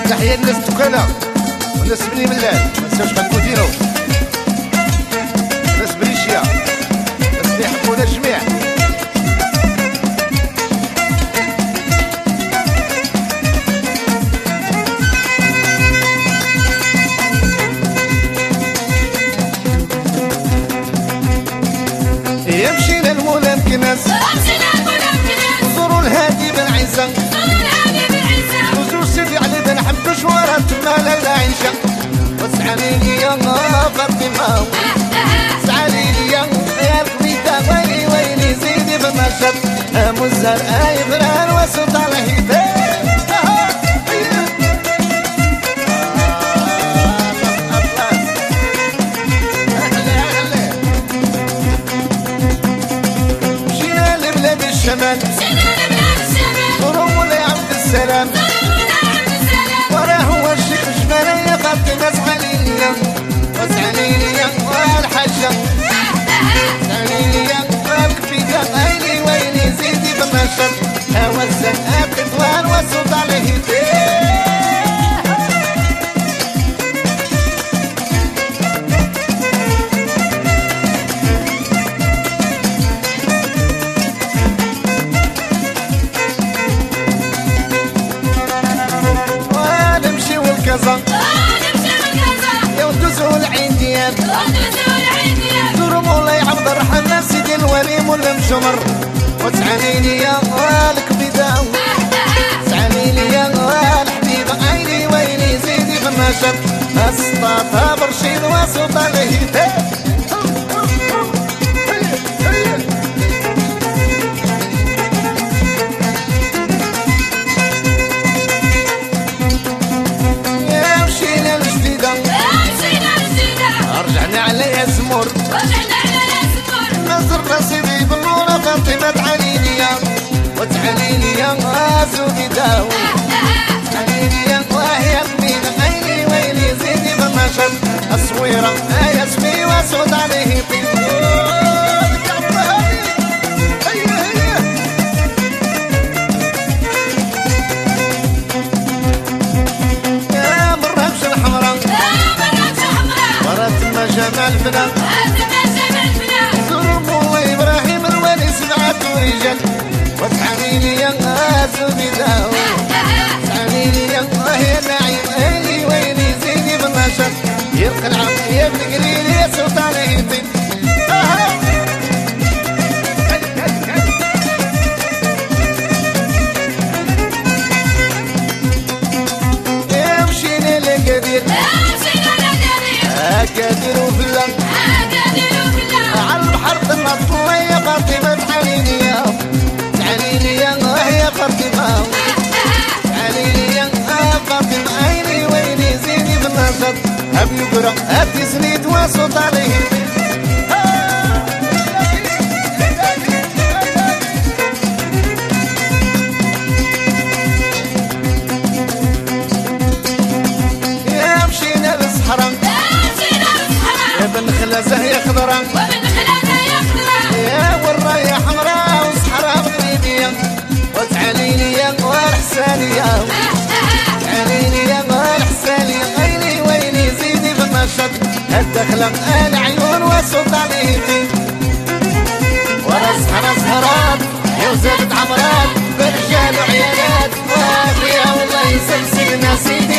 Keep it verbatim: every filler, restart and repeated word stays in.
تحية للناس التكالة والناس بني ملال، منساوش غنكو ديرو ناس بريشيا، ناس اللي يحبونا الجميع. مشينا المولى مكناس، زوروا الهادي بن عيسى، وزور سيدي علي بن حبش ورا تما لا عيشة. واسعلي لي يا فاطمة، اسعلي لي يا القبيطة، ويلي ويلي زيدي بمشط مزهر اي فران وسط الهيدان. الشمال زوروا مولاي عبد السلام، وراه هو الشيخ جمال يا فاطمة اسعلي ليا، واسعلي ليا والحاجة، اسعلي ليا والكبيدة، ويلي ويلي زيدي بمشط هوا الزنقة بتطوان وصوت عليه يا ودوزو العين ديال، زوروا مولاي عبد الرحمن سيدي الولي مولا مجمر. واسعلي لي يا الكبيدة، اسعلي لي يا الحبيبة، عيني ويلي زيدي بمشط اسطاطها برشيد وصوت عليه. رجعنا على يزمر، نزر نصيبي بالنور فاطمة علي ليا، وتعلي ليا زبيدة، تعلي ليا وهي قبيلة، عيني ويلي زيدي بمشط الصويرة يا سمي واسود عليه طيب. جمال فنا زوروا مولاي ابراهيم الولي سبعة رجال، واسعلي لي يا زبيدة، اسعلي لي يا يا نعيم، ويلي ويلي زيدي بالنشر يلقى العم يا ابن قليل يا صوت عليه طيب. يا مشينا لقدير أكادر وفلا، على البحر تنطوا يا فاطمة تعالي ليا، تعالي ليا يا فاطمة، تعالي ليا فاطمة، عيني ويلي زيني بالنشط هب يقرا هاتي سنيد وصوت عليه. يا مشينا للصحراء بن زهية خضراء، يا والراية حمراء وصحراء بغريبية، واسعلي ليا والحسانية، اسعلي ليا والحسانية، ويلي ويلي زيدي بالنشط الدخلة العيون وصوت عليه ورا صحرا صهرات يا وزادت عمرات برجال وعيالات، وافية والله يسلسلنا سيدي